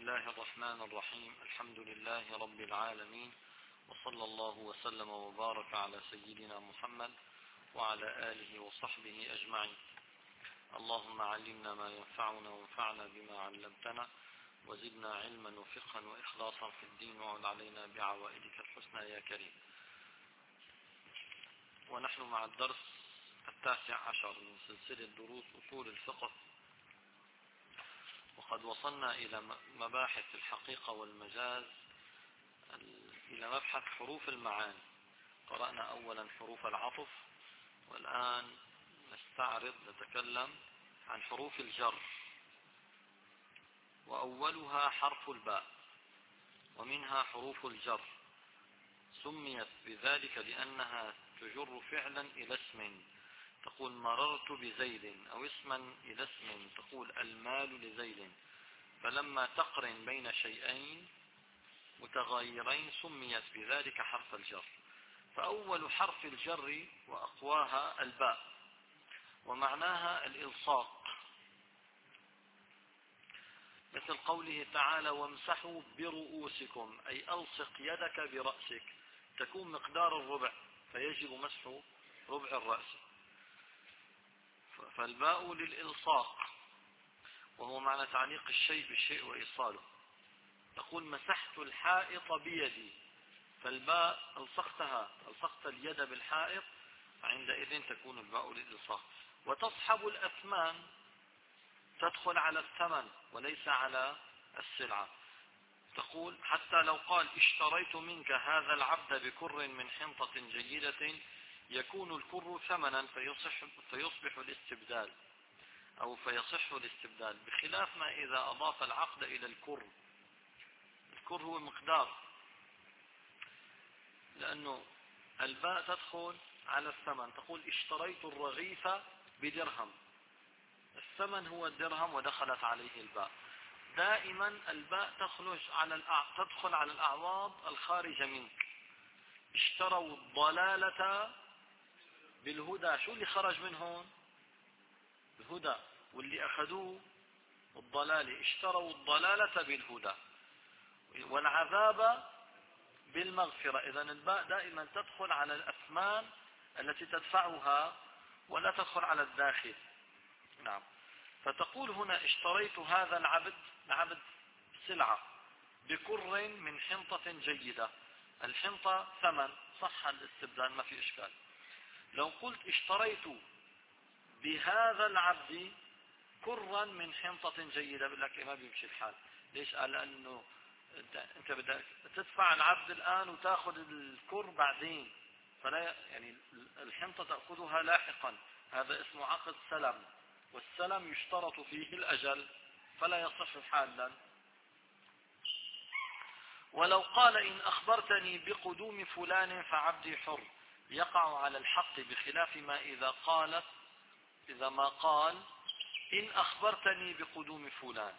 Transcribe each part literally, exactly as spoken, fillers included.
الله الرحمن الرحيم. الحمد لله رب العالمين، وصلى الله وسلم وبارك على سيدنا محمد وعلى آله وصحبه أجمعين. اللهم علمنا ما ينفعنا وانفعنا بما علمتنا، وزدنا علما وفقها وإخلاصا في الدين، وعد علينا بعوائدك الحسنى يا كريم. ونحن مع الدرس التاسع عشر من سلسلة دروس أصول الفقه، وقد وصلنا إلى مباحث الحقيقة والمجاز، إلى مبحث حروف المعاني. قرأنا أولا حروف العطف، والآن نستعرض نتكلم عن حروف الجر، وأولها حرف الباء، ومنها حروف الجر. سميت بذلك لأنها تجر فعلا إلى اسم، تقول مررت بزيد، أو اسما إلى اسم، تقول المال لزيد. فلما تقرن بين شيئين متغايرين سميت بذلك حرف الجر. فأول حرف الجر وأقواها الباء، ومعناها الإلصاق، مثل قوله تعالى وامسحوا برؤوسكم، أي ألصق يدك برأسك، تكون مقدار الربع فيجب مسح ربع الرأس. فالباء للإلصاق، وهو معنى تعليق الشيء بالشيء وإيصاله. تقول مسحت الحائط بيدي، فالباء ألصقتها، ألصقت اليد بالحائط، فعندئذ تكون الباء للإلصاق. وتصحب الأثمان، تدخل على الثمن وليس على السلعة. تقول حتى لو قال اشتريت منك هذا العبد بكر من حنطة جيدة، يكون الكر ثمنا فيصح فيصبح الاستبدال، أو فيصح الاستبدال، بخلاف ما إذا أضاف العقد إلى الكر. الكر هو مقدار، لأنه الباء تدخل على الثمن. تقول اشتريت الرغيف بدرهم، الثمن هو الدرهم ودخلت عليه الباء. دائما الباء تخرج على تدخل على الأعواض الخارجة منك. اشتروا الضلالة بالهدى، شو اللي خرج منهم؟ الهدى، واللي أخذوه الضلالة. اشتروا الضلالة بالهدى، والعذاب بالمغفرة. إذن الباء دائما تدخل على الأثمان التي تدفعها، ولا تدخل على الداخل. نعم. فتقول هنا اشتريت هذا العبد، العبد سلعة، بكر من حنطة جيدة. الحنطة ثمن، صح الاستبدال، ما في إشكال. لو قلت اشتريت بهذا العبد كرا من حنطة جيدة، بقول لك ما بيمشي الحال. ليش؟ قال لأنه انت بدك تدفع العبد الآن وتاخذ الكر بعدين، فلا يعني الحنطة تأخذها لاحقا. هذا اسمه عقد سلم، والسلم يشترط فيه الأجل، فلا يصح حالا. ولو قال إن أخبرتني بقدوم فلان فعبدي حر، يقع على الحق، بخلاف ما إذا قالت إذا ما قال إن أخبرتني بقدوم فلان.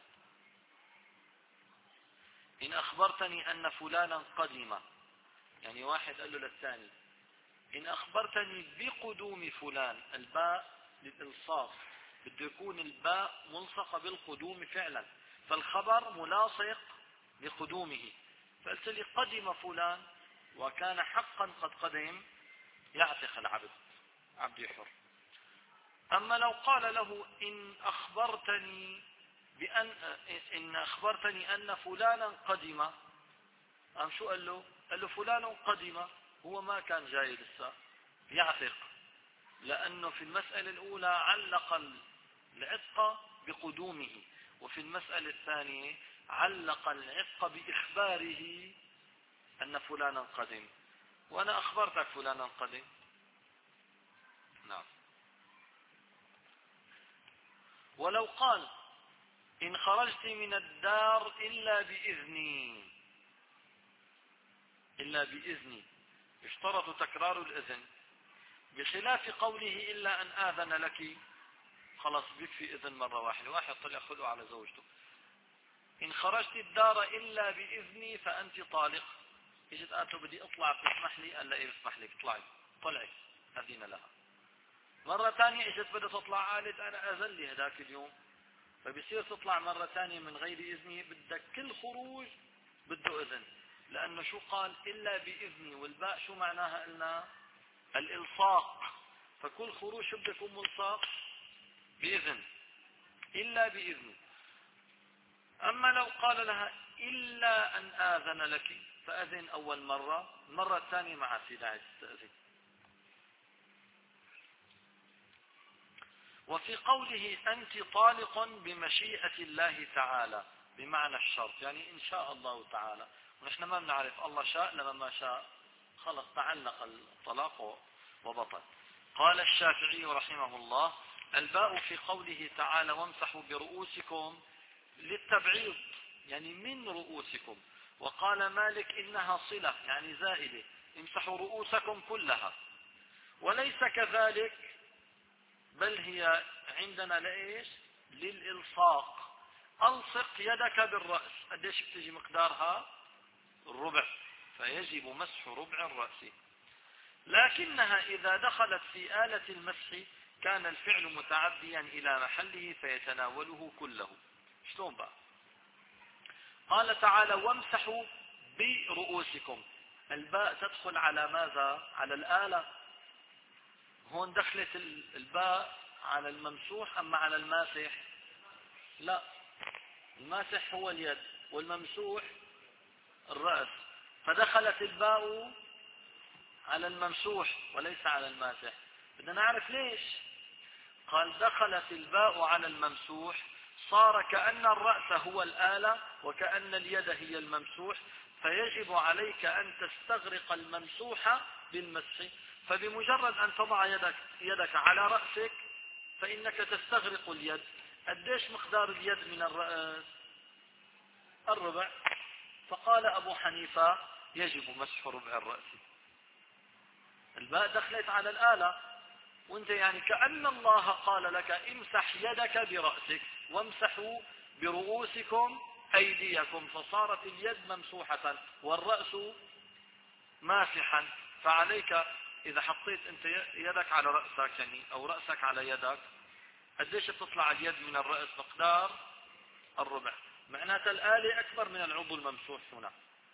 إن أخبرتني أن فلانا قدم، يعني واحد قال له للثاني إن أخبرتني بقدوم فلان، الباء للإلصاق، بده يكون الباء ملصقة بالقدوم فعلا، فالخبر ملاصق لقدومه. فقلت لي قدم فلان وكان حقا قد قدم، يعتق العبد، عبدي حر. أما لو قال له إن أخبرتني بأن إن أخبرتني أن فلانا قدم، أم شو قال له؟ قال له فلان قدم، هو ما كان جاي لسه، يعتق، لأنه في المسألة الأولى علق العتق بقدومه، وفي المسألة الثانية علق العتق بإخباره أن فلانا قدم، وأنا أخبرتك فلانا قدم. نعم. ولو قال إن خرجت من الدار إلا بإذني، إلا بإذني، يشترط تكرار الإذن، بخلاف قوله إلا أن آذن لك، خلاص بيكفي إذن مرة واحدة. واحد طلع خلقه على زوجته، إن خرجت الدار إلا بإذني فأنت طالق. إجت قالت له بدي أطلع، بتسمح لي؟ قال لا إيه بسمح لك، طلعي. طلعت، أذن لها. مرة ثانية إجت بدها تطلع، قالت أنا أذن لي هذاك اليوم، فبصير تطلع مرة ثانية من غير إذنه، بدك كل خروج بده إذن، لأنه شو قال إلا بإذني، والباء شو معناها قلنا الإلصاق، فكل خروج شو بده يكون ملصق بإذن، إلا بإذني. أما لو قال لها إلا أن آذن لك فأذن أول مرة، المرة الثانية مع سيداعي تستأذن. وفي قوله أنت طالق بمشيئة الله تعالى بمعنى الشرط، يعني إن شاء الله تعالى، ونحن ما بنعرف الله شاء لما ما شاء خلص تعلق الطلاق وبطل. قال الشافعي رحمه الله الباء في قوله تعالى وامسحوا برؤوسكم للتبعيض يعني من رؤوسكم، وقال مالك إنها صلة يعني زائدة امسحوا رؤوسكم كلها، وليس كذلك بل هي عندنا لإيش للإلصاق. ألصق يدك بالرأس، قديش بتجي مقدارها الربع، فيجب مسح ربع الرأس. لكنها إذا دخلت في آلة المسح كان الفعل متعديا إلى محله فيتناوله كله. شلون بقى؟ قال تعالى وامسحوا برؤوسكم، الباء تدخل على ماذا؟ على الآلة. هون دخلت الباء على الممسوح أما على الماسح؟ لا، الماسح هو اليد والممسوح الرأس، فدخلت الباء على الممسوح وليس على الماسح. بدنا نعرف ليش. قال دخلت الباء على الممسوح صار كأن الرأس هو الآلة وكأن اليد هي الممسوح، فيجب عليك أن تستغرق الممسوح بالمسح، فبمجرد أن تضع يدك, يدك على رأسك فإنك تستغرق اليد. قديش مقدار اليد من الرأس؟ الربع. فقال أبو حنيفة يجب مسح ربع الرأس. الباء دخلت على الآلة، وانت يعني كأن الله قال لك امسح يدك برأسك وامسحوا برؤوسكم أيديكم، فصارت اليد ممسوحة والرأس ماسحا. فعليك إذا حطيت أنت يدك على رأسك يعني أو رأسك على يدك قديش تطلع اليد من الرأس؟ مقدار الربع. معناتها الآلة أكبر من العضو الممسوح هنا.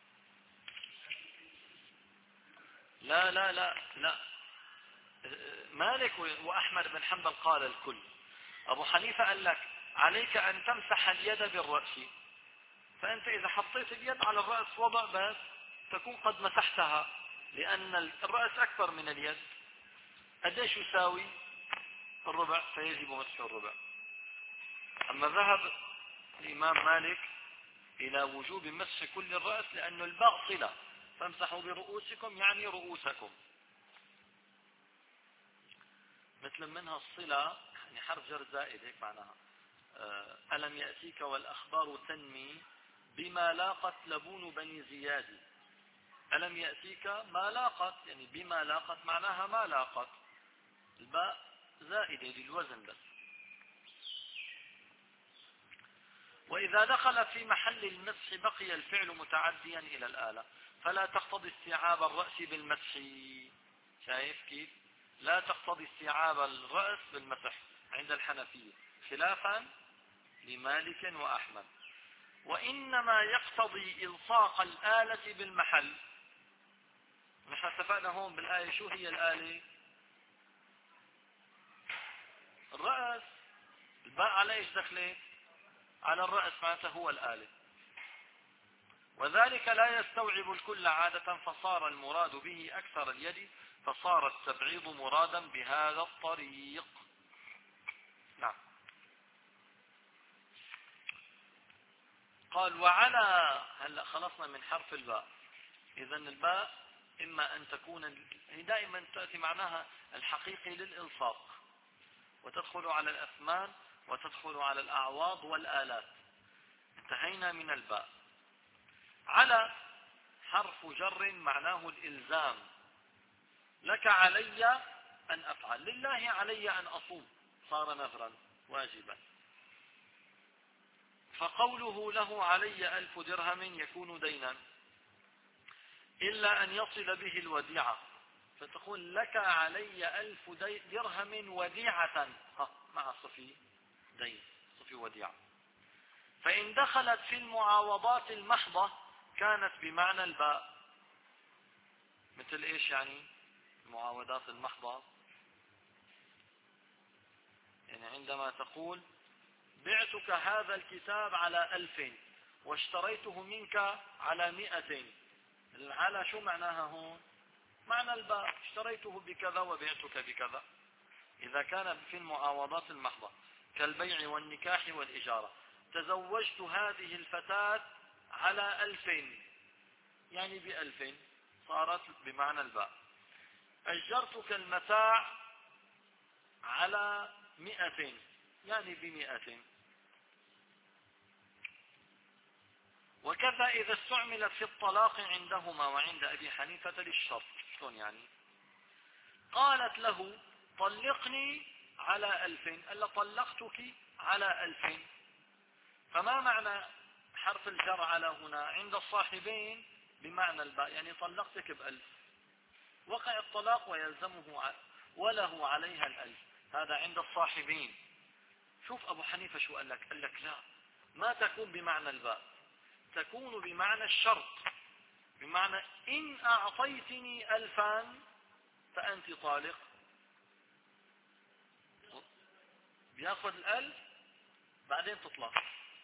لا لا لا لا، مالك وأحمد بن حنبل قال الكل. أبو حنيفة قال لك عليك أن تمسح اليد بالرأس، فأنت إذا حطيت اليد على الرأس وضع بس تكون قد مسحتها، لأن الرأس أكبر من اليد. قديش يساوي؟ الربع، فيجب مسح الربع. أما ذهب الإمام مالك إلى وجوب مسح كل الرأس لأن الباء صلة، فامسحوا برؤوسكم يعني رؤوسكم. مثل منها الصلة يعني حرف جر زائد، هيك معناها ألم يأتيك والأخبار تنمي بما لاقت لبون بني زياد. ألم يأتيك ما لاقت يعني بما لاقت معناها ما لاقت، الباء زائدة للوزن بس. وإذا دخل في محل المسح بقي الفعل متعديا إلى الآلة، فلا تقتضي استيعاب الرأس بالمسح. شايف كيف؟ لا تقتضي استيعاب الرأس بالمسح عند الحنفية خلافا لمالك وأحمد. وإنما يقتضي إلصاق الآلة بالمحل. نحن اتفقنا هون بالآية شو هي الآلة؟ الرأس. الباء على ايش دخلت؟ على الرأس، معناته هو الآلة. وذلك لا يستوعب الكل عادة، فصار المراد به أكثر اليد، فصار التبعيض مرادا بهذا الطريق. نعم. قال وعلى، هلا خلصنا من حرف الباء. إذا الباء إما أن تكون هي دائما تأتي معناها الحقيقي للإلصاق، وتدخل على الأثمان وتدخل على الأعواض والآلات. انتهينا من الباء. على حرف جر معناه الإلزام. لك علي أن أفعل، لله علي أن أصوم، صار نذرا واجبا. فقوله له علي ألف درهم يكون دينا إلا أن يصل به الوديعة، فتقول لك علي ألف درهم وديعة مع صفي دين، في وديعة. فإن دخلت في المعاوضات المحضة كانت بمعنى الباء. مثل إيش يعني المعاوضات المحضة؟ يعني عندما تقول بعتك هذا الكتاب على ألف واشتريته منك على مئتين، على شو معناها هون؟ معنى الباء، اشتريته بكذا وبعتك بكذا. إذا كان في المعاوضات المحضة كالبيع والنكاح والإجارة، تزوجت هذه الفتاة على ألفين يعني بألفين، صارت بمعنى الباء. أجرتك المتاع على مئتين يعني بمئتين. وكذا إذا استعملت في الطلاق عندهما وعند أبي حنيفة للشرط. شلون يعني؟ قالت له طلقني على ألفين، ألا طلقتك على ألفين. فما معنى حرف الجر على هنا؟ عند الصاحبين بمعنى الباء، يعني طلقتك بألف، وقع الطلاق ويلزمه وله عليها الألف، هذا عند الصاحبين. شوف أبو حنيفة شو قال لك؟ قال لك لا، ما تكون بمعنى الباء، تكون بمعنى الشرط، بمعنى إن أعطيتني ألفا فأنت طالق. بياخذ الألف بعدين تطلق.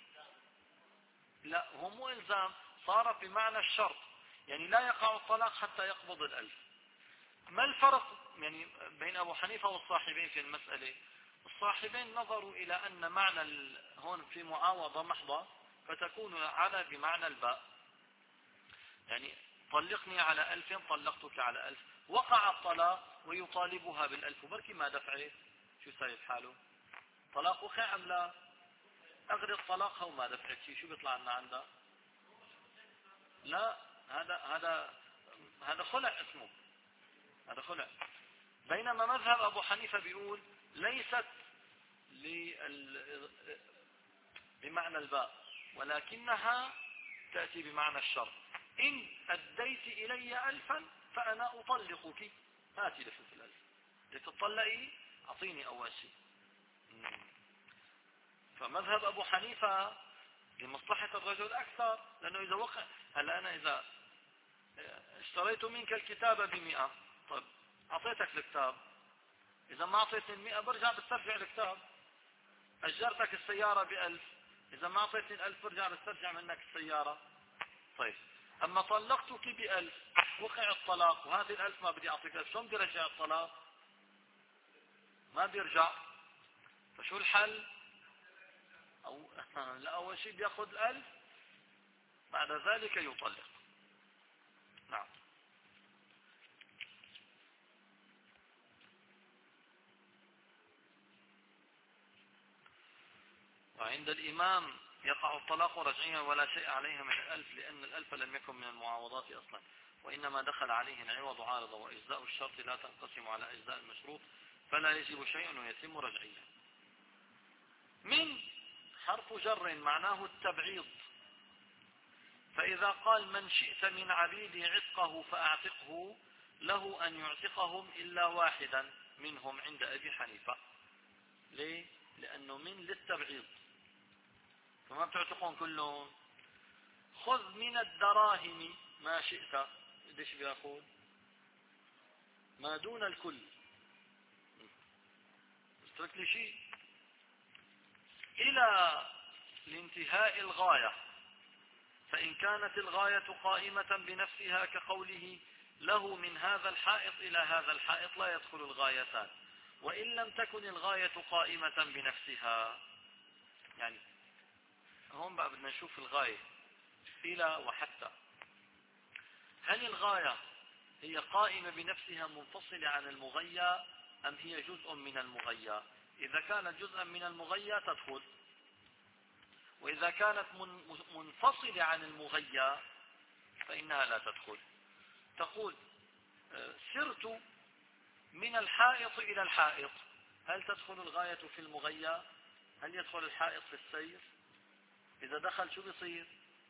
لا، هو مو إلزام، صار بمعنى الشرط، يعني لا يقع الطلاق حتى يقبض الألف. ما الفرق يعني بين أبو حنيفة والصاحبين في المسألة؟ الصاحبين نظروا إلى أن معنى هون في معاوضة محضة، فتكون على بمعنى الباء، يعني طلقني على ألف طلقتك على ألف، وقع الطلاق ويطالبها بالألف، وبركي ما دفعت، شو سايب حاله؟ طلاق وقع أم لا؟ أغري الطلاقها وما دفعت شيء، شو بيطلع لنا عندها؟ لا، هذا هذا هذا خلع اسمه، هذا خلع. بينما مذهب أبو حنيفة بيقول ليست بمعنى الباء، ولكنها تأتي بمعنى الشرط. إن أديت إلي ألفا فأنا أطلقك، هاتي لفلس الألف، لتطلقي أعطيني أول شيء. فمذهب أبو حنيفة لمصلحة الرجل أكثر، لأنه إذا وقع، هلا أنا إذا اشتريت منك الكتاب بمئة، طيب أعطيتك الكتاب، إذا ما أعطيتني المئة برجع بسترجع الكتاب. أجرتك السيارة بألف، إذا ما أعطيتني الألف برجع بسترجع منك السيارة. طيب أما طلقتك بألف، وقع الطلاق وهذه الألف ما بدي أعطيك ألف، شلون بدي أرجع الطلاق؟ ما بيرجع. فشو الحل؟ أو لا، أول شيء بيأخذ الألف، بعد ذلك يطلق. نعم. وعند الإمام يقع الطلاق رجعيا ولا شيء عليها من الألف، لأن الألف لم يكن من المعاوضات أصلا، وإنما دخل عليه العوض عارضة، وإجزاء الشرط لا تنقسم على أجزاء المشروط، فلا يجب شيء ويتم رجعيا. من حرف جر معناه التبعيض، فإذا قال من شئت من عبيدي عتقه فأعتقه، له أن يعتقهم إلا واحدا منهم عند أبي حنيفة. ليه؟ لأنه من للتبعيض، فما بتعتقون كلهم. خذ من الدراهم ما شئت، ليش بيقول ما دون الكل؟ اترك لي شيء إلى لانتهاء الغاية، فإن كانت الغاية قائمة بنفسها كقوله له من هذا الحائط إلى هذا الحائط لا يدخل الغايتان، وإن لم تكن الغاية قائمة بنفسها. يعني هون بقى بدنا نشوف الغاية إلى وحتى، هل الغاية هي قائمة بنفسها منفصلة عن المغيى أم هي جزء من المغيى؟ إذا كانت جزءا من المغيى تدخل، وإذا كانت منفصلة عن المغيى فإنها لا تدخل. تقول سرت من الحائط إلى الحائط، هل تدخل الغاية في المغيى؟ هل يدخل الحائط في السير؟ إذا دخل شو بيصير؟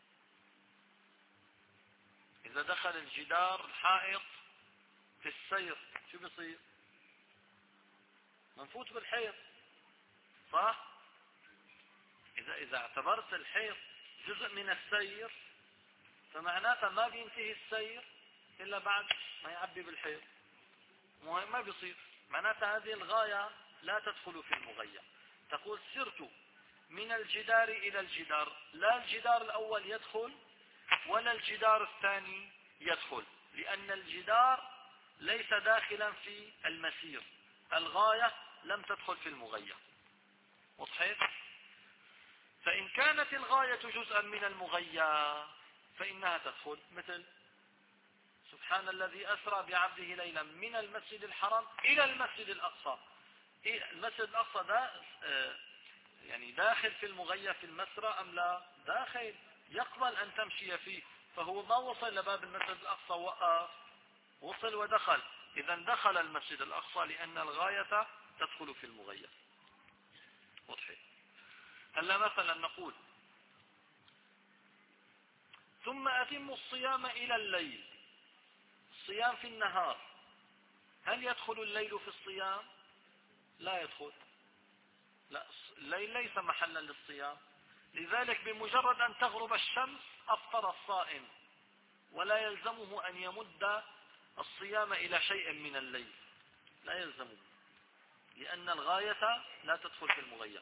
إذا دخل الجدار الحائط في السير شو بيصير؟ منفوت بالحيط، صح؟ إذا إذا اعتبرت الحيض جزء من السير فمعناتها ما بينتهي السير إلا بعد ما يعبي بالحيض، ما بيصير. معناتها هذه الغاية لا تدخل في المغية. تقول سرت من الجدار إلى الجدار، لا الجدار الأول يدخل ولا الجدار الثاني يدخل، لأن الجدار ليس داخلا في المسير. الغاية لم تدخل في المغية. وضحت؟ فإن كانت الغاية جزءا من المغية فإنها تدخل، مثل سبحان الذي أسرى بعبده ليلا من المسجد الحرام إلى المسجد الأقصى. المسجد الأقصى ده يعني داخل في المغية في المسرى أم لا؟ داخل، يقبل أن تمشي فيه. فهو ما وصل لباب المسجد الأقصى وقف، وصل ودخل. إذا دخل المسجد الأقصى لأن الغاية تدخل في المغية. وضحي؟ هلا مثلا نقول ثم أتم الصيام إلى الليل. الصيام في النهار، هل يدخل الليل في الصيام؟ لا يدخل. لا، الليل ليس محلا للصيام. لذلك بمجرد أن تغرب الشمس أفطر الصائم، ولا يلزمه أن يمد الصيام إلى شيء من الليل، لا يلزمه، لأن الغاية لا تدخل في المغية.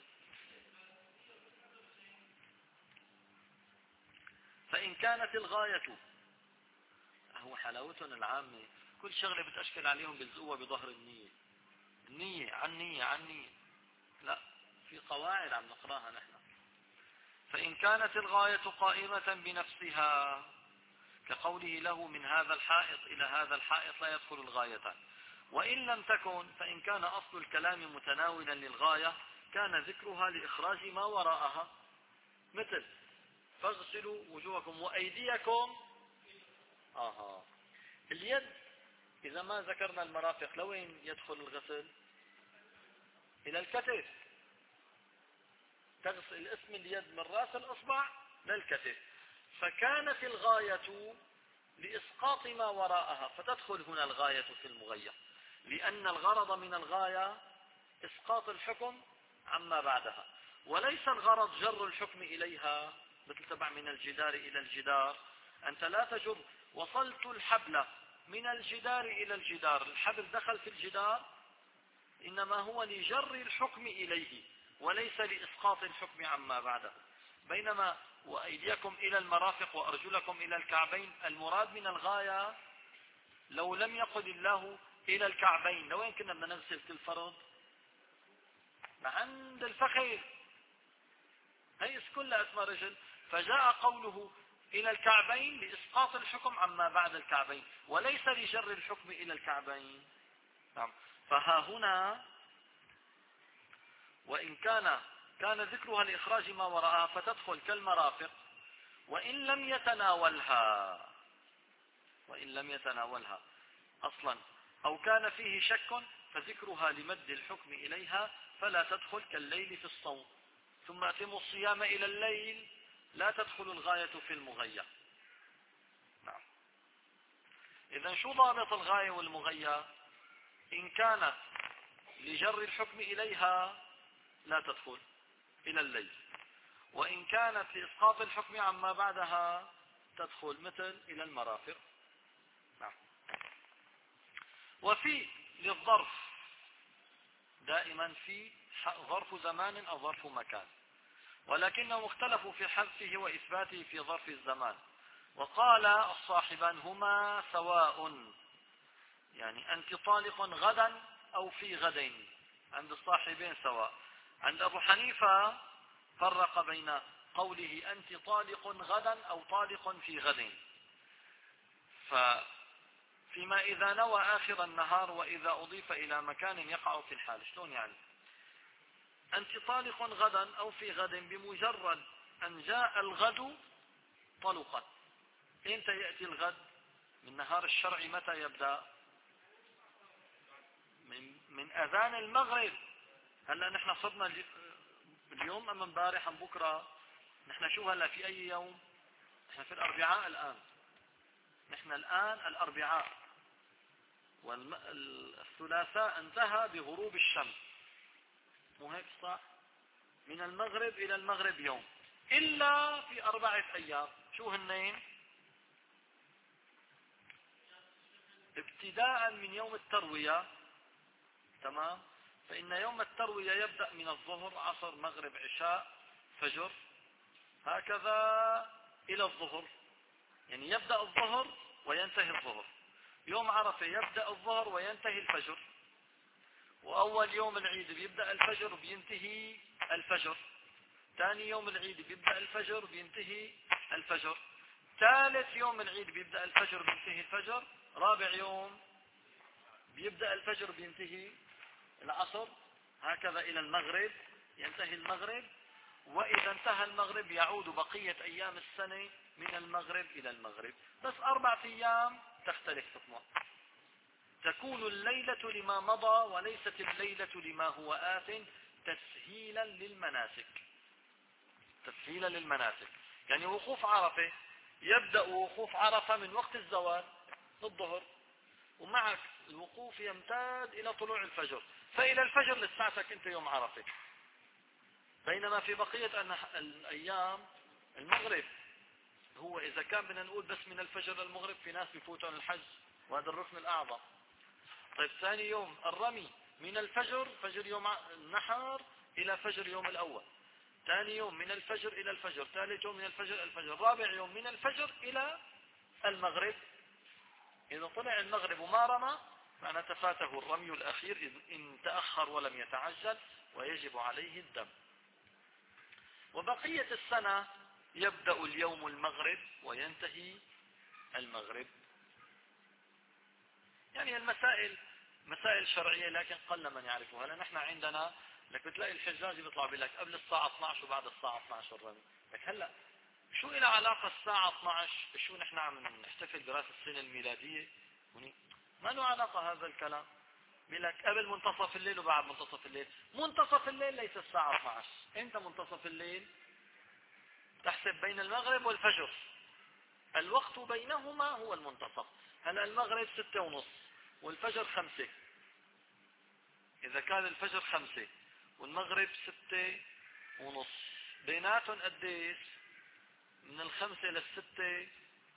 فإن كانت الغاية، هو حلاوتنا العامة كل شغلة بتأشكل عليهم بيلزقوها بظهر النية. النية عن نية عن نية، لا، في قواعد عم نقراها نحن. فإن كانت الغاية قائمة بنفسها كقوله له من هذا الحائط إلى هذا الحائط لا يدخل الغاية. وإن لم تكن فإن كان أصل الكلام متناولا للغاية كان ذكرها لإخراج ما وراءها، مثل فاغسلوا وجوهكم وأيديكم. آها، اليد إذا ما ذكرنا المرافق لوين يدخل الغسل؟ إلى الكتف. تغسل اسم اليد من رأس الأصبع للكتف. فكانت الغاية لإسقاط ما وراءها، فتدخل هنا الغاية في المغية، لأن الغرض من الغاية إسقاط الحكم عما بعدها، وليس الغرض جر الحكم إليها. مثل تبع من الجدار إلى الجدار، أنت لا تجر وصلت الحبل من الجدار إلى الجدار، الحبل دخل في الجدار، إنما هو لجر الحكم إليه وليس لإسقاط الحكم عما بعده. بينما وأيديكم إلى المرافق وأرجلكم إلى الكعبين، المراد من الغاية لو لم يقل الله إلى الكعبين لوين كنا بدنا نغسل كل فرض؟ عند الفخذ، هي كلها اسمها رجل. فجاء قوله إلى الكعبين لإسقاط الحكم عما بعد الكعبين وليس لجر الحكم إلى الكعبين. نعم. فها هنا وإن كان كان ذكرها لإخراج ما وراءها فتدخل كالمرافق، وإن لم يتناولها وإن لم يتناولها أصلا أو كان فيه شك فذكرها لمد الحكم إليها فلا تدخل كالليل في الصوم. ثم أتموا الصيام إلى الليل لا تدخل الغاية في المغية. نعم. إذن شو ضابط الغاية والمغية؟ إن كانت لجر الحكم إليها لا تدخل إلى الليل، وإن كانت لإسقاط الحكم عما بعدها تدخل، مثل إلى المرافق. نعم. وفي للظرف دائما في ظرف زمان أو ظرف مكان، ولكنهم اختلفوا في حذفه وإثباته في ظرف الزمان. وقال الصاحبان هما سواء، يعني أنت طالق غدا أو في غدين، عند الصاحبين سواء. عند أبو حنيفة فرق بين قوله أنت طالق غدا أو طالق في غدين. فيما إذا نوى آخر النهار وإذا أضيف إلى مكان يقع في الحال. شلون يعني؟ أنت طالق غدا أو في غد، بمجرد أن جاء الغد طلقت. إمتى يأتي الغد؟ من نهار الشرع متى يبدأ؟ من, من أذان المغرب. هلأ نحن صرنا اليوم أم امبارح أم بكرة؟ نحن شو هلأ في أي يوم؟ نحن في الأربعاء الآن. نحن الآن الأربعاء، والثلاثاء انتهى بغروب الشمس، مو هيك صح؟ من المغرب إلى المغرب يوم، إلا في أربعة أيام. شو هنين؟ ابتداء من يوم التروية، تمام؟ فإن يوم التروية يبدأ من الظهر، عصر، مغرب، عشاء، فجر، هكذا إلى الظهر، يعني يبدأ الظهر وينتهي الظهر. يوم عرفة يبدأ الظهر وينتهي الفجر. وأول يوم العيد بيبدأ الفجر وبينتهي الفجر. ثاني يوم العيد بيبدأ الفجر وبينتهي الفجر. ثالث يوم العيد بيبدأ الفجر وبينتهي الفجر. رابع يوم بيبدأ الفجر وبينتهي العصر، هكذا إلى المغرب، ينتهي المغرب. وإذا انتهى المغرب يعود بقية أيام السنة من المغرب إلى المغرب. بس أربعة أيام تختلف تطمع. تكون الليلة لما مضى وليست الليلة لما هو آت، تسهيلا للمناسك. تسهيلا للمناسك يعني وقوف عرفة يبدأ وقوف عرفة من وقت الزوال الظهر، ومعك الوقوف يمتد إلى طلوع الفجر، فإلى الفجر لساعتك أنت يوم عرفة. بينما في بقية الأيام المغرب هو إذا كان بدنا نقول بس من الفجر للمغرب، في ناس بيفوتون الحج وهذا الركن الأعظم. طيب ثاني يوم الرمي من الفجر، فجر يوم النحر إلى فجر يوم الأول. ثاني يوم من الفجر إلى الفجر. ثالث يوم من الفجر إلى الفجر. رابع يوم من الفجر إلى المغرب. إذا طلع المغرب وما رمى معناته فاته الرمي الأخير إن تأخر ولم يتعجل، ويجب عليه الدم. وبقية السنة يبدأ اليوم المغرب وينتهي المغرب. يعني المسائل مسائل شرعية لكن قل من يعرفها. لأن نحن عندنا لك بتلاقي الحجاج بيطلع بلك قبل الساعة اثني عشر وبعد الساعة اثني عشر الرمي. لك هلأ شو إلى علاقة الساعة اثني عشر شو نحن عم نحتفل برأس السنة الميلادية؟ ما له علاقة هذا الكلام. بلك قبل منتصف الليل وبعد منتصف الليل. منتصف الليل ليس الساعة اثني عشر. انت منتصف الليل تحسب بين المغرب والفجر، الوقت بينهما هو المنتصف. هلا المغرب ستة ونص والفجر خمسة. إذا كان الفجر خمسة والمغرب ستة ونص، بيناتهم قديش؟ من الخمسة للستة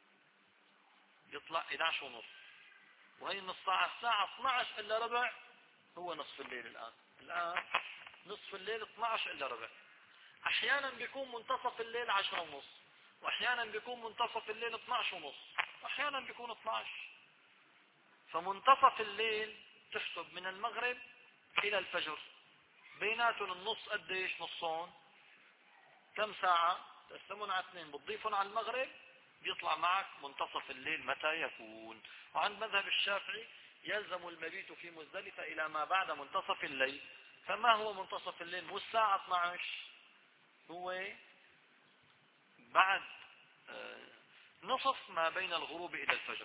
يطلع احد عشر ونص، وهي من الساعة الساعة اثني عشر إلا ربع هو نصف الليل. الآن الآن نصف الليل اثني عشر إلا ربع. أحيانا بيكون منتصف الليل عشرة ونص، وأحيانا بيكون منتصف الليل اثني عشر ونص، وأحيانا بيكون اثني عشر. فمنتصف الليل تحسب من المغرب إلى الفجر، بيناتهم النص قديش؟ نصون. كم ساعة؟ تقسمون على اثنين بتضيفون على المغرب، بيطلع معك منتصف الليل متى يكون. وعند مذهب الشافعي يلزم المبيت في مزدلفة إلى ما بعد منتصف الليل. فما هو منتصف الليل؟ مو الساعة اثني عشر، هو بعد نصف ما بين الغروب إلى الفجر.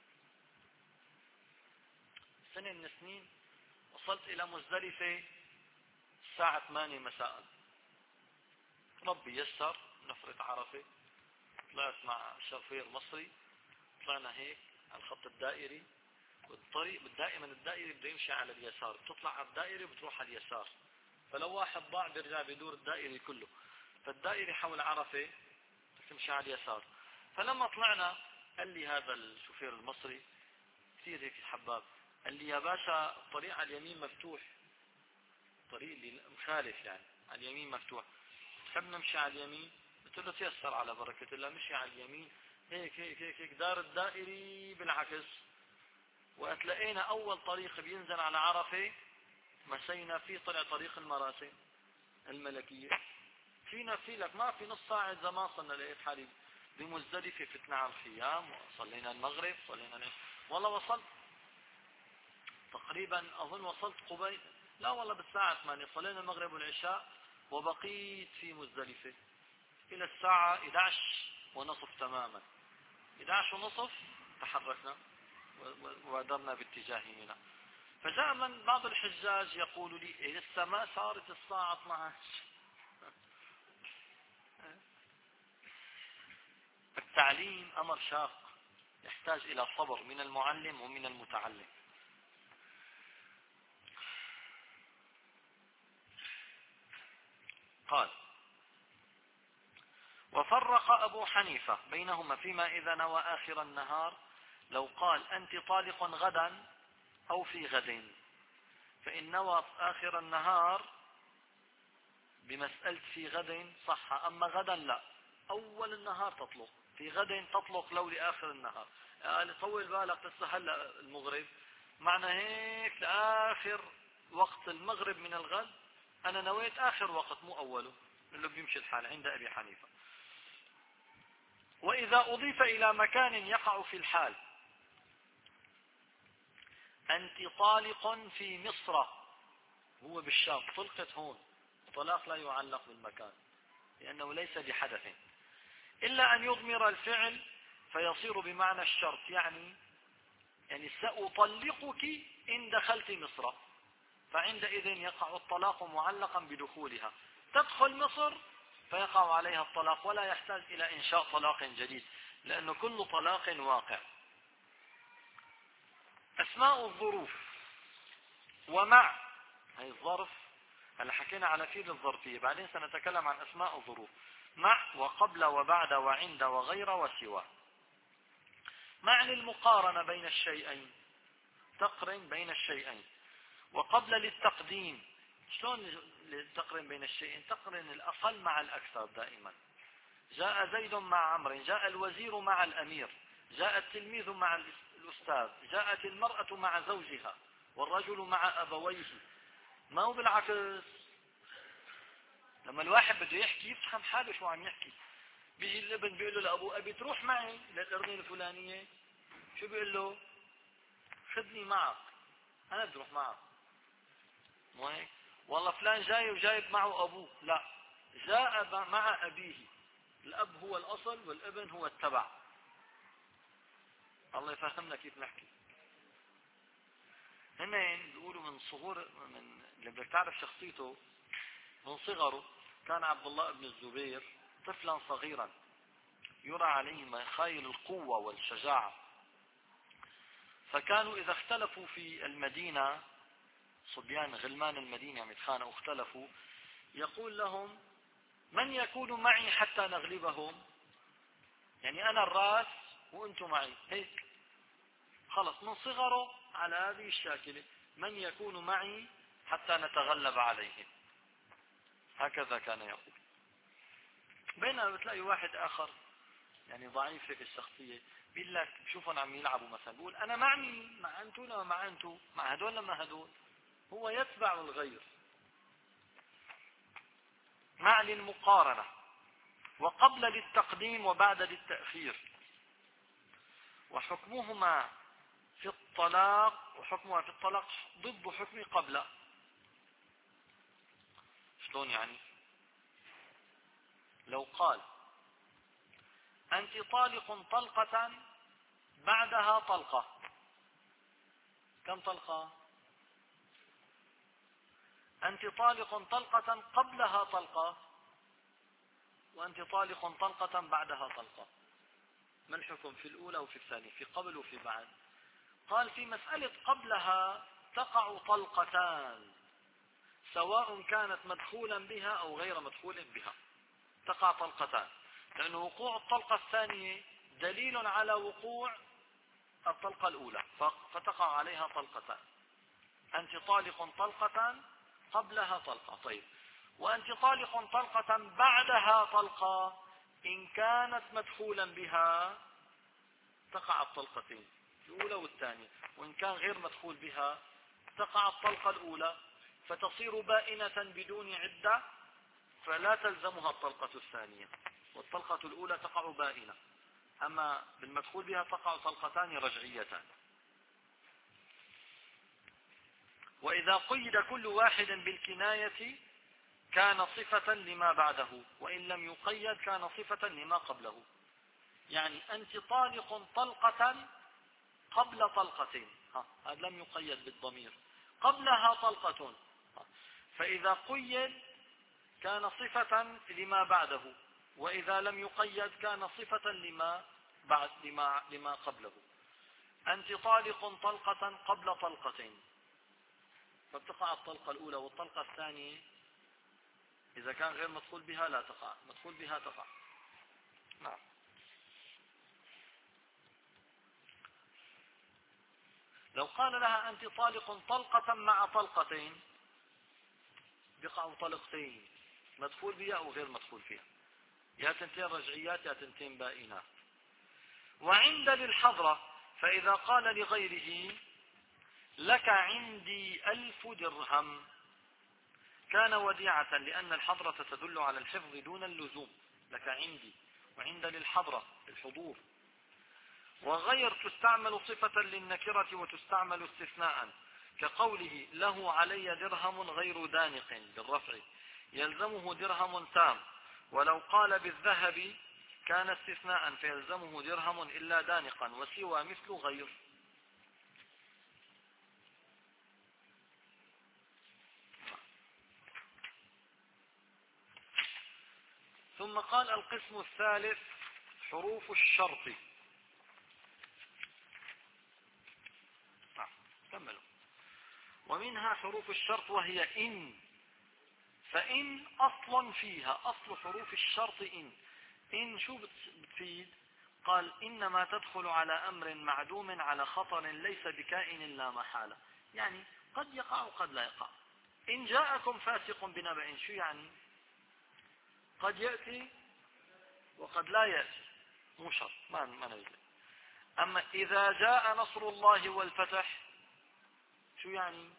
سنة من السنين وصلت إلى مزدلفة الساعة ثمانية مساء، ربي يسر نفرة عرفة، طلعت مع شوفير مصري، طلعنا هيك على الخط الدائري، والطريق دائما الدائري بده يمشي على اليسار، بتطلع على الدائري وبتروح على اليسار، فلو واحد ضاع بيرجع بيدور الدائري كله. فالدائري حول عرفة تمشي على اليسار. فلما طلعنا قال لي هذا الشوفير المصري كثير هيك حباب، قال لي يا باشا الطريق على اليمين مفتوح، الطريق اللي مخالف يعني على اليمين مفتوح، تحب نمشي على اليمين؟ قلت له تيسر على بركة الله. مشي على اليمين هيك هيك هيك هيك دار الدائري بالعكس، واتلقينا اول طريق بينزل على عرفة مشينا فيه، طلع طريق المراسم الملكية. فينا في لك ما في نص ساعة زمان صلنا، لقيت حالي بمزدلفة فتنا على الخيام، وصلينا المغرب صلينا العشاء. والله وصلت تقريبا اظن وصلت قبيل، لا والله بالساعة ثمانية صلينا المغرب والعشاء، وبقيت في مزدلفة الى الساعة احد عشر ونصف تماما. احد عشر ونصف تحركنا وبادرنا باتجاه منى. فجاء من بعض الحجاج يقول لي إيه لسه ما صارت الساعة اثني عشر. التعليم امر شاق يحتاج الى صبر من المعلم ومن المتعلم. قال: وفرق أبو حنيفة بينهما فيما إذا نوى آخر النهار، لو قال أنت طالق غدا أو في غد، فإن نوى آخر النهار بمسألة في غد صح، أما غدا لا، أول النهار تطلق، في غد تطلق لو لآخر النهار. قال طول بالك لسه هلا المغرب، معنى هيك لآخر وقت المغرب من الغد أنا نويت آخر وقت مو أوله، اللي بيمشي الحال عند أبي حنيفة. وإذا أضيف إلى مكان يقع في الحال: أنت طالق في مصر، هو بالشام، طلقت هون، طلاق لا يعلق بالمكان لأنه ليس بحدث، إلا أن يضمر الفعل فيصير بمعنى الشرط، يعني يعني سأطلقك إن دخلت مصر، فعندئذ يقع الطلاق معلقا بدخولها، تدخل مصر فيقع عليها الطلاق، ولا يحتاج إلى إنشاء طلاق جديد، لأنه كل طلاق واقع. أسماء الظروف: ومع، هي الظرف، هلا حكينا على فيل الظرفية، بعدين سنتكلم عن أسماء الظروف: مع وقبل وبعد وعند وغير وسوى. مع للمقارنة بين الشيئين، تقرن بين الشيئين. وقبل للتقديم، شلون تقرن بين الشيئين؟ تقرن الأقل مع الأكثر دائما. جاء زيد مع عمرو، جاء الوزير مع الأمير، جاء التلميذ مع الأستاذ، جاءت المرأة مع زوجها، والرجل مع أبويه، ما هو بالعكس. لما الواحد بده يحكي يفهم حاله شو عم يحكي. بيجي الابن بيقول له لأبو أبي تروح معي للقرنة الفلانية، شو بيقول له؟ خذني معك، أنا بدي أروح معك. مو هيك؟ والله فلان جاي وجايب معه أبوه، لا، جاء مع أبيه، الأب هو الأصل والابن هو التبع. الله يفهمنا كيف نحكي. هن بيقولوا من صغور، من اللي بدك تعرف شخصيته من صغره، كان عبد الله بن الزبير طفلا صغيرا يرى عليه مخايل القوة والشجاعة، فكانوا إذا اختلفوا في المدينة، صبيان غلمان المدينة عم يتخانقوا اختلفوا، يقول لهم: من يكون معي حتى نغلبهم؟ يعني أنا الرأس وأنتم معي، هيك خلص من صغره على هذه الشاكلة: من يكون معي حتى نتغلب عليهم. هكذا كان يقول. بينما بتلاقي واحد آخر يعني ضعيف في الشخصية، بيقول لك شوفهم عم يلعبوا مثلا، بيقول أنا مع مين؟ مع أنتو ولا مع أنتو؟ مع هدول لما هدول؟ هو يتبع الغير. مع للمقارنة، وقبل للتقديم وبعد للتأخير. وحكمهما في الطلاق وحكمها في الطلاق ضد حكم قبل. شلون يعني؟ لو قال أنت طالق طلقة بعدها طلقة، كم طلقة؟ أنت طالق طلقة قبلها طلقة، وأنت طالق طلقة بعدها طلقة. ما الحكم في الأولى وفي الثانية، في قبل وفي بعد؟ قال في مسألة قبلها تقع طلقتان، سواء كانت مدخولا بها أو غير مدخول بها، تقع طلقتان، لأن وقوع الطلقة الثانية دليل على وقوع الطلقة الأولى، فتقع عليها طلقتان. أنت طالق طلقة قبلها طلقة. طيب، وأنت طالق طلقة بعدها طلقة، إن كانت مدخولا بها تقع الطلقتين، الأولى والثانية، وإن كان غير مدخول بها تقع الطلقة الأولى، فتصير بائنة بدون عدة، فلا تلزمها الطلقة الثانية، والطلقة الأولى تقع بائنة. أما بالمدخول بها تقع طلقتان رجعيتان. وإذا قيد كل واحد بالكناية كان صفة لما بعده، وإن لم يقيد كان صفة لما قبله. يعني أنت طالق طلقة قبل طلقتين، هذا لم يقيد بالضمير، قبلها طلقة، فإذا قيد كان صفة لما بعده، وإذا لم يقيد كان صفة لما بعد لما لما قبله. أنت طالق طلقة قبل طلقتين، فبتقع الطلقة الأولى والطلقة الثانية إذا كان غير مدخول بها لا تقع، مدخول بها تقع. نعم. لو قال لها أنت طالق طلقة مع طلقتين بقعوا طلقتين مدخول بها أو غير مدخول فيها، يا تنتين رجعيات يا تنتين بائنات. وعند للحضرة فإذا قال لغيره لك عندي ألف درهم كان وديعة، لأن الحضرة تدل على الحفظ دون اللزوم. لك عندي، وعند للحضرة الحضور. وغير تستعمل صفة للنكرة وتستعمل استثناء، كقوله له علي درهم غير دانق بالرفع يلزمه درهم تام، ولو قال بالذهب كان استثناء فيلزمه درهم إلا دانقا، وسوى مثل غير. ثم قال القسم الثالث حروف الشرط. كملوا. ومنها حروف الشرط وهي إن، فإن أصلا فيها، أصل حروف الشرط إن. إن شو بتفيد؟ قال إنما تدخل على أمر معدوم على خطر ليس بكائن لا محالة، يعني قد يقع وقد لا يقع. إن جاءكم فاسق بنبأ، شو يعني؟ قد يأتي وقد لا يأتي، مو شرط، ما ما نجد. أما إذا جاء نصر الله والفتح شو يعني؟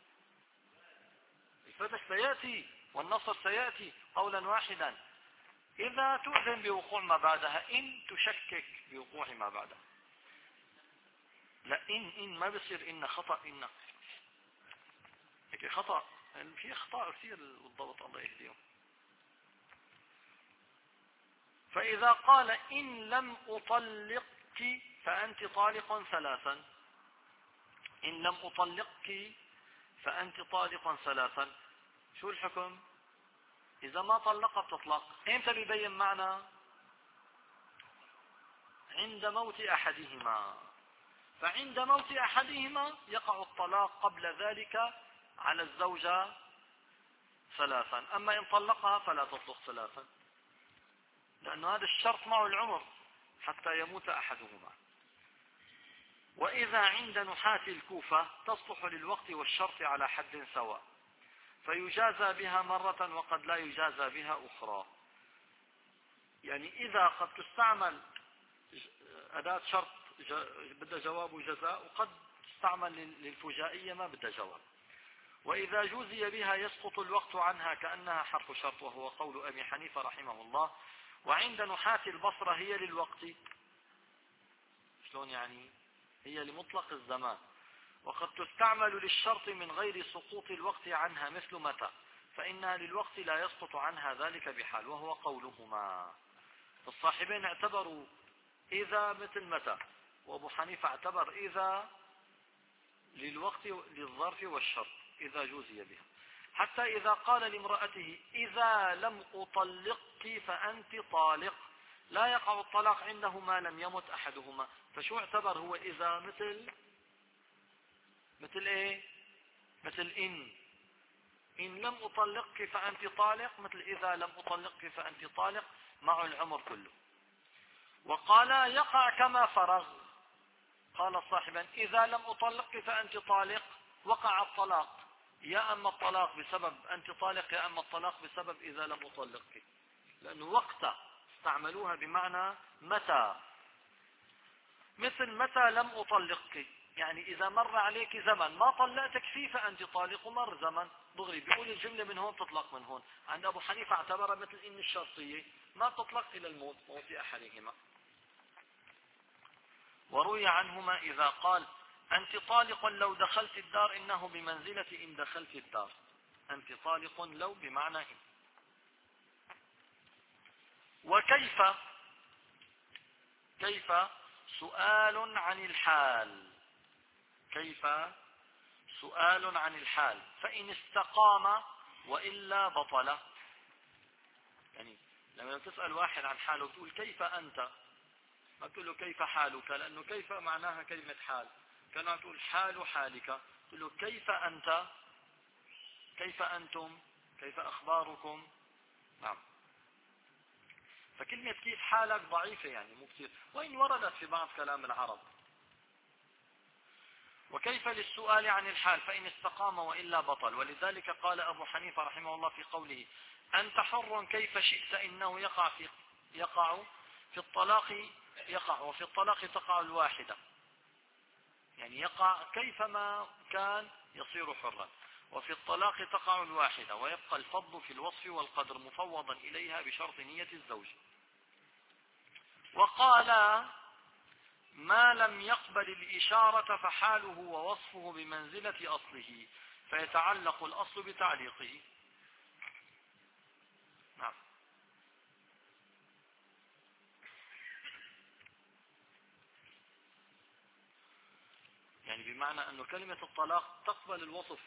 الفتح سيأتي والنصر سيأتي قولا واحدا. إذا تؤذن بوقوع ما بعدها، إن تشكك بوقوع ما بعدها. لا إن إن ما بصير إن خطأ، إن هيك خطأ، في أخطاء كثير بالضبط الله يهديهم. فإذا قال إن لم أطلقك فأنت طالق ثلاثا، إن لم أطلقك فأنت طالق ثلاثا، شو الحكم؟ إذا ما طلق بتطلق. إمتى بيبين معنى؟ عند موت أحدهما، فعند موت أحدهما يقع الطلاق قبل ذلك على الزوجة ثلاثا، أما إن طلقها فلا تطلق ثلاثا، لأنه هذا الشرط معه العمر حتى يموت أحدهما. وإذا عند نحاة الكوفة تصلح للوقت والشرط على حد سواء، فيجازى بها مرة وقد لا يجازى بها أخرى. يعني إذا قد تستعمل أداة شرط بدها جواب وجزاء، وقد تستعمل للفجائية ما بدها جواب. وإذا جوزي بها يسقط الوقت عنها كأنها حرف شرط، وهو قول أبي حنيفة رحمه الله. وعند نحاة البصرة هي للوقت. شلون يعني؟ هي لمطلق الزمان، وقد تستعمل للشرط من غير سقوط الوقت عنها مثل متى، فإنها للوقت لا يسقط عنها ذلك بحال، وهو قولهما. الصاحبين اعتبروا إذا مثل متى، وأبو حنيفة اعتبر إذا للوقت للظرف والشرط إذا جوزي بها. حتى إذا قال لامرأته إذا لم أطلقك فأنت طالق، لا يقع الطلاق عنده ما لم يمت أحدهما. فشو اعتبر هو إذا؟ مثل مثل إيه؟ مثل إن إن لم أطلقك فأنت طالق، مثل إذا لم أطلقك فأنت طالق، مع العمر كله. وقال يقع كما فرغ. قال الصاحبان إذا لم أطلقك فأنت طالق وقع الطلاق، يا أما الطلاق بسبب أنت طالق يا أما الطلاق بسبب إذا لم أطلقك، لأنه وقت استعملوها بمعنى متى. مثل متى لم أطلقك، يعني إذا مر عليك زمن ما طلقتك فيه فأنت طالق، ومر زمن دغري بيقول الجملة من هون تطلق من هون. عند أبو حنيفة اعتبرها مثل إن الشرطية ما تطلق إلى الموت، موت أحدهما. وروي عنهما إذا قال أنت طالق لو دخلت الدار إنه بمنزلة إن دخلت الدار. أنت طالق لو بمعنى إن. وكيف، كيف سؤال عن الحال، كيف سؤال عن الحال، فإن استقام وإلا بطل. يعني لما تسأل واحد عن حاله تقول كيف أنت، ما تقول له كيف حالك، لأنه كيف معناها كلمة حال. كانوا تقول حال حالك، تقول له كيف أنت، كيف أنتم، كيف أخباركم. نعم. فكلمة كيف حالك ضعيفة يعني مو كثير، وإن وردت في بعض كلام العرب. وكيف للسؤال عن الحال فإن استقام وإلا بطل. ولذلك قال أبو حنيفة رحمه الله في قوله أنت حر كيف شئت إنه يقع في يقع في الطلاق يقع وفي الطلاق تقع الواحدة، يعني يقع كيفما كان يصير حرا، وفي الطلاق تقع الواحدة ويبقى الفضل في الوصف والقدر مفوضا إليها بشرط نية الزوج. وقال ما لم يقبل الإشارة فحاله ووصفه بمنزلة أصله فيتعلق الأصل بتعليقه. نعم. يعني بمعنى أنه كلمة الطلاق تقبل الوصف،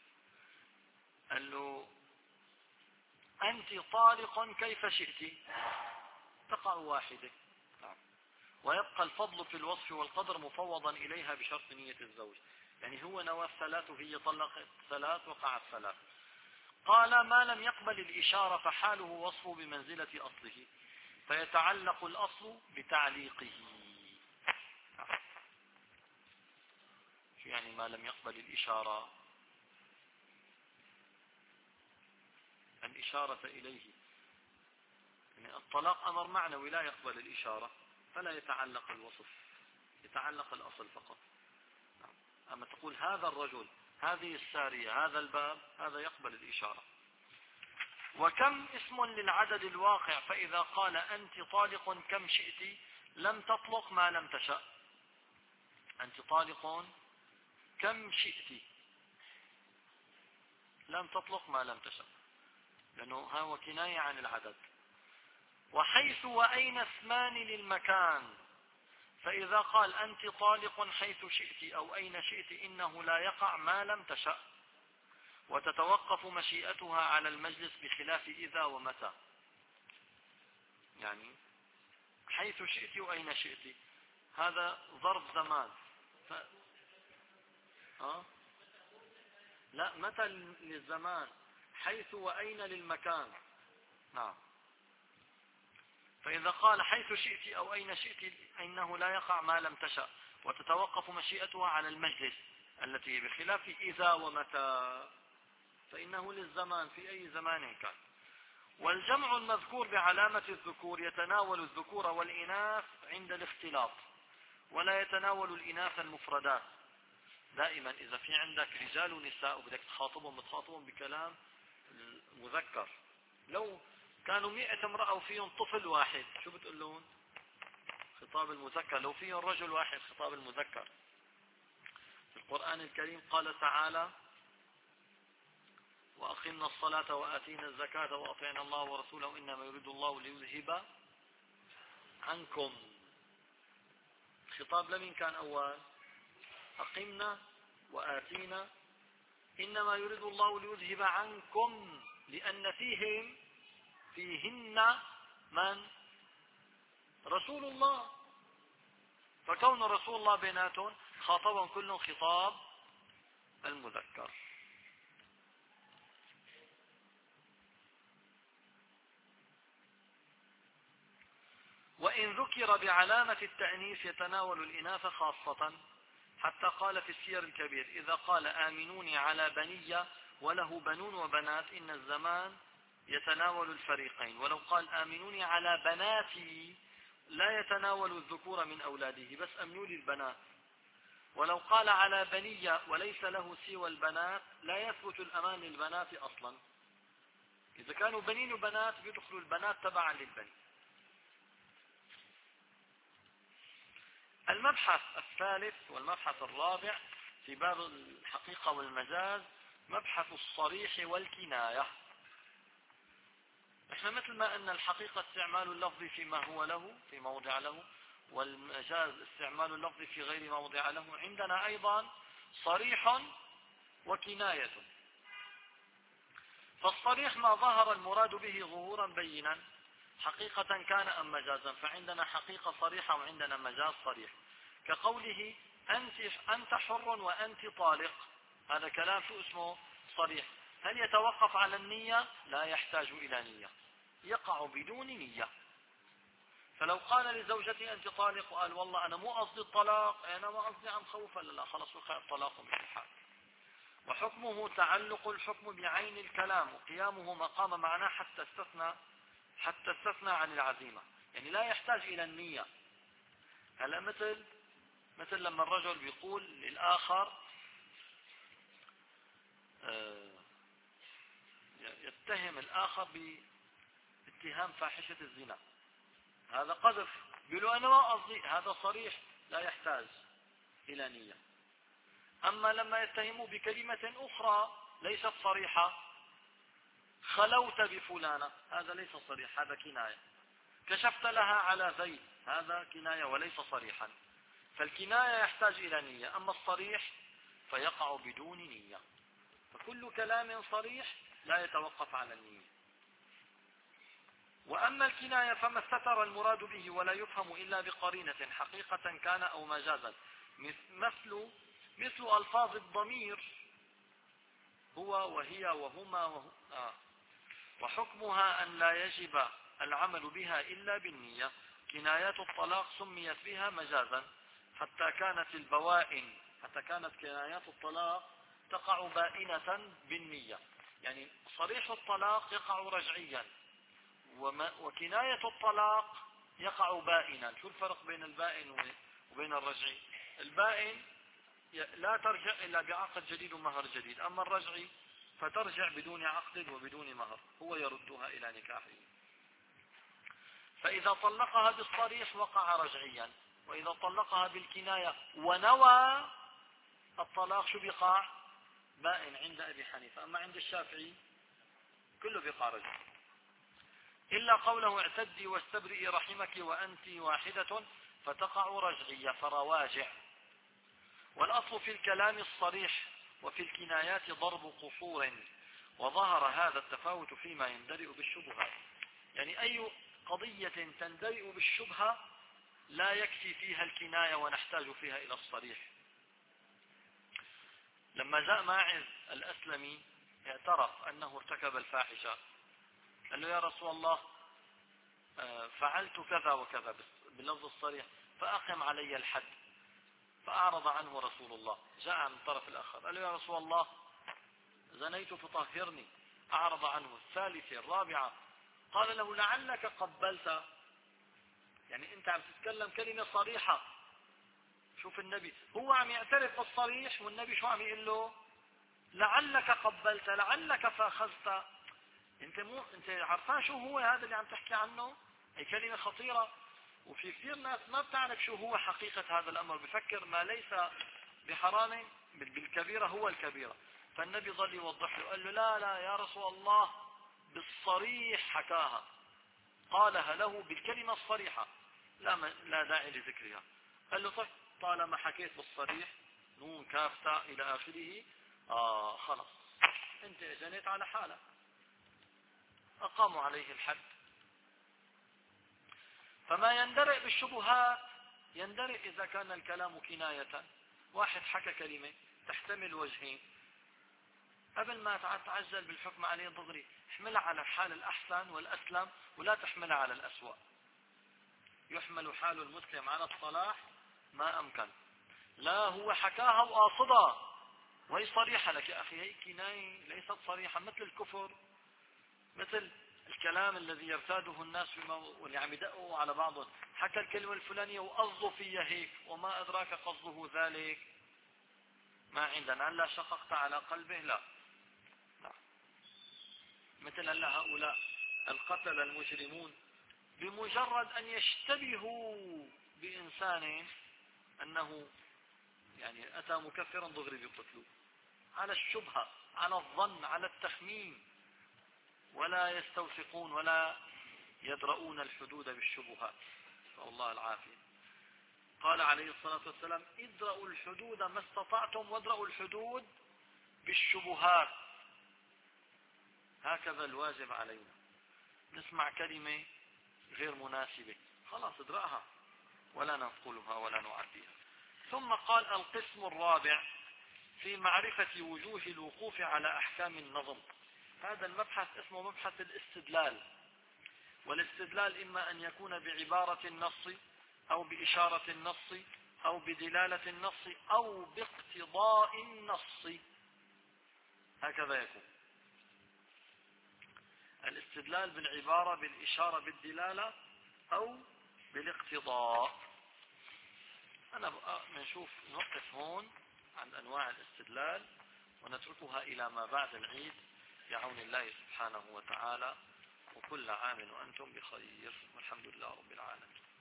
أنه أنت طالق كيف شئت تقع واحدة. نعم. ويبقى الفضل في الوصف والقدر مفوضا إليها بشرط نية الزوج، يعني هو نوى الثلاث وهي طلقت ثلاث وقع الثلاث. قال ما لم يقبل الإشارة فحاله وصفه بمنزلة أصله فيتعلق الأصل بتعليقه. شو يعني ما لم يقبل الإشارة؟ الإشارة إليه، يعني الطلاق أمر معنوي لا يقبل الإشارة فلا يتعلق الوصف، يتعلق الأصل فقط. أما تقول هذا الرجل هذه السارية هذا الباب هذا يقبل الإشارة. وكم اسم للعدد الواقع فإذا قال أنت طالق كم شئت لم تطلق ما لم تشأ. أنت طالق كم شئت لم تطلق ما لم تشأ، لأنه هو كناية عن العدد. وحيث وأين اسمان للمكان فإذا قال أنت طالق حيث شئت أو أين شئت إنه لا يقع ما لم تشأ، وتتوقف مشيئتها على المجلس بخلاف إذا ومتى. يعني حيث شئت وأين شئت هذا ظرف زمان. ف... أه؟ لا متى للزمان، حيث وأين للمكان. نعم. فإذا قال حيث شئت أو أين شئت إنه لا يقع ما لم تشأ، وتتوقف مشيئتها على المجلس التي بخلاف إذا ومتى فإنه للزمان في أي زمان كان. والجمع المذكور بعلامة الذكور يتناول الذكور والإناث عند الاختلاط، ولا يتناول الإناث المفردات. دائما إذا في عندك رجال ونساء وبدك تخاطبهم بتخاطبهم بكلام مذكر. لو كانوا مئة امرأة وفيهم طفل واحد شو بتقول لهم؟ خطاب المذكر. لو فيهم رجل واحد خطاب المذكر. في القرآن الكريم قال تعالى وأقمنا الصلاة وآتينا الزكاة وأطعنا الله ورسوله إنما يريد الله ليذهب عنكم. خطاب لمن كان أول؟ أقمنا وآتينا. إنما يريد الله ليذهب عنكم لأن فيهم فيهن من؟ رسول الله. فكون رسول الله بيناتهم خاطبهم كلهم خطاب المذكر. وإن ذكر بعلامة التأنيث يتناول الإناث خاصة، حتى قال في السير الكبير إذا قال آمنوني على بني وله بنون وبنات إن الزمان يتناول الفريقين. ولو قال آمنوني على بناتي لا يتناول الذكور من أولاده بس أمنوا لي البنات. ولو قال على بني وليس له سوى البنات لا يثبت الأمان للبنات أصلا. إذا كانوا بنين وبنات بيدخلوا البنات تبعا للبني. المبحث الثالث والمبحث الرابع في باب الحقيقة والمجاز مبحث الصريح والكناية. احنا مثل ما ان الحقيقة استعمال اللفظ فيما هو له في موضع له، والمجاز استعمال اللفظ في غير موضع له، عندنا ايضا صريح وكناية. فالصريح ما ظهر المراد به ظهورا بينا حقيقة كان ام مجازا، فعندنا حقيقة صريحة وعندنا مجاز صريح. كقوله انت انت حر وانت طالق، هذا كلام شو اسمه؟ صريح. هل يتوقف على النية؟ لا يحتاج الى نية. يقع بدون نية. فلو قال لزوجتي أنت طالق وقال والله أنا مو قصدي الطلاق، أنا ما قصدي عن خوفا، لا خلص وقع الطلاق من الحال. وحكمه تعلق الحكم بعين الكلام وقيامه مقام معناه حتى استثنى حتى استثنى عن العزيمة، يعني لا يحتاج إلى النية. هلا مثل مثل لما الرجل بيقول للآخر يتهم الآخر باتهام فاحشة الزنا، هذا قذف، بيقولوا أنا ما قصدي، هذا صريح لا يحتاج إلى نية. أما لما يتهموا بكلمة أخرى ليست صريحة، خلوت بفلانة، هذا ليس صريح، هذا كناية. كشفت لها على زيد، هذا كناية وليس صريحا. فالكناية يحتاج إلى نية، أما الصريح فيقع بدون نية. فكل كلام صريح لا يتوقف على النية. وأما الكناية فما استتر المراد به ولا يفهم إلا بقرينة حقيقة كان أو مجازا، مثل مثل ألفاظ الضمير هو وهي وهما وهو آه. وحكمها أن لا يجب العمل بها إلا بالنية. كنايات الطلاق سميت بها مجازا حتى كانت البوائن حتى كانت كنايات الطلاق تقع بائنة بالنية، يعني صريح الطلاق يقع رجعيا، وكناية الطلاق يقع بائنا. شو الفرق بين البائن وبين الرجعي؟ البائن لا ترجع إلا بعقد جديد ومهر جديد، أما الرجعي فترجع بدون عقد وبدون مهر، هو يردها إلى نكاحه. فإذا طلقها بالصريح وقع رجعيا، وإذا طلقها بالكناية ونوى الطلاق شو بيقع؟ بائن عند أبي حنيفة. أما عند الشافعي كله بيقع رجعي، إلا قوله اعتدي واستبرئي رحمك وأنت واحدة فتقع رجعية فرواجع. والأصل في الكلام الصريح وفي الكنايات ضرب قصور، وظهر هذا التفاوت فيما يندرئ بالشبهات. يعني أي قضية تندرئ بالشبهة لا يكفي فيها الكناية ونحتاج فيها إلى الصريح. لما جاء ماعز الأسلمي اعترف أنه ارتكب الفاحشة، قال له يا رسول الله فعلت كذا وكذا باللفظ الصريح فأقم علي الحد، فأعرض عنه رسول الله. جاء عن الطرف الآخر قال له يا رسول الله زنيت فطهرني، أعرض عنه. الثالثة الرابعة قال له لعلك قبلت، يعني أنت عم تتكلم كلمة صريحة. شوف النبي هو عم يعترف بالصريح، والنبي شو عم يقول له؟ لعلك قبلت، لعلك فأخذت. انت مو انت عارفان شو هو هذا اللي عم تحكي عنه؟ هي كلمة خطيرة، وفي كثير ناس ما بتعرف شو هو حقيقة هذا الأمر، بفكر ما ليس بحرام بالكبيرة هو الكبيرة. فالنبي ظل يوضح له، قال له لا لا يا رسول الله بالصريح حكاها، قالها له بالكلمة الصريحة، لا لا داعي لذكرها. قال له طيب طالما حكيت بالصريح نون كاف تاء إلى آخره، آه خلص انت جنيت على حالك. أقاموا عليه الحد. فما يندرئ بالشبهات يندرئ إذا كان الكلام كناية. واحد حكى كلمة تحتمل وجهين، قبل ما تعجل بالحكم عليه ضغري، احملها على الحال الأحسن والأسلم ولا تحملها على الأسوأ. يحمل حال المسلم على الصلاح ما أمكن. لا هو حكاها وقاصدها وهي صريحة لك يا أخي، هي كناية ليست صريحة، مثل الكفر، مثل الكلام الذي يرتاده الناس واللي عم يدقوا على بعضهم. حكى الكلمة الفلانية وقصده فيها هيك وما أدراك قصده ذلك، ما عندنا لا شققت على قلبه، لا, لا. مثل أن هؤلاء القتل المجرمون بمجرد أن يشتبهوا بإنسان أنه يعني أتى مكفرا دغري بيقتلوه على الشبهة، على الظن، على التخمين، ولا يستوثقون ولا يدرؤون الحدود بالشبهات. فالله العافية. قال عليه الصلاة والسلام ادرؤوا الحدود ما استطعتم وادرؤوا الحدود بالشبهات. هكذا الواجب علينا. نسمع كلمة غير مناسبة خلاص ادرأها ولا ننقلها ولا نعديها. ثم قال القسم الرابع في معرفة وجوه الوقوف على أحكام النظم. هذا المبحث اسمه مبحث الاستدلال. والاستدلال إما أن يكون بعبارة النص أو بإشارة النص أو بدلالة النص أو باقتضاء النص، هكذا يكون الاستدلال بالعبارة بالإشارة بالدلالة أو بالاقتضاء. أنا نشوف نوقف هون عن أنواع الاستدلال ونتركها إلى ما بعد العيد بعون الله سبحانه وتعالى، وكل عام وأنتم بخير، والحمد لله رب العالمين.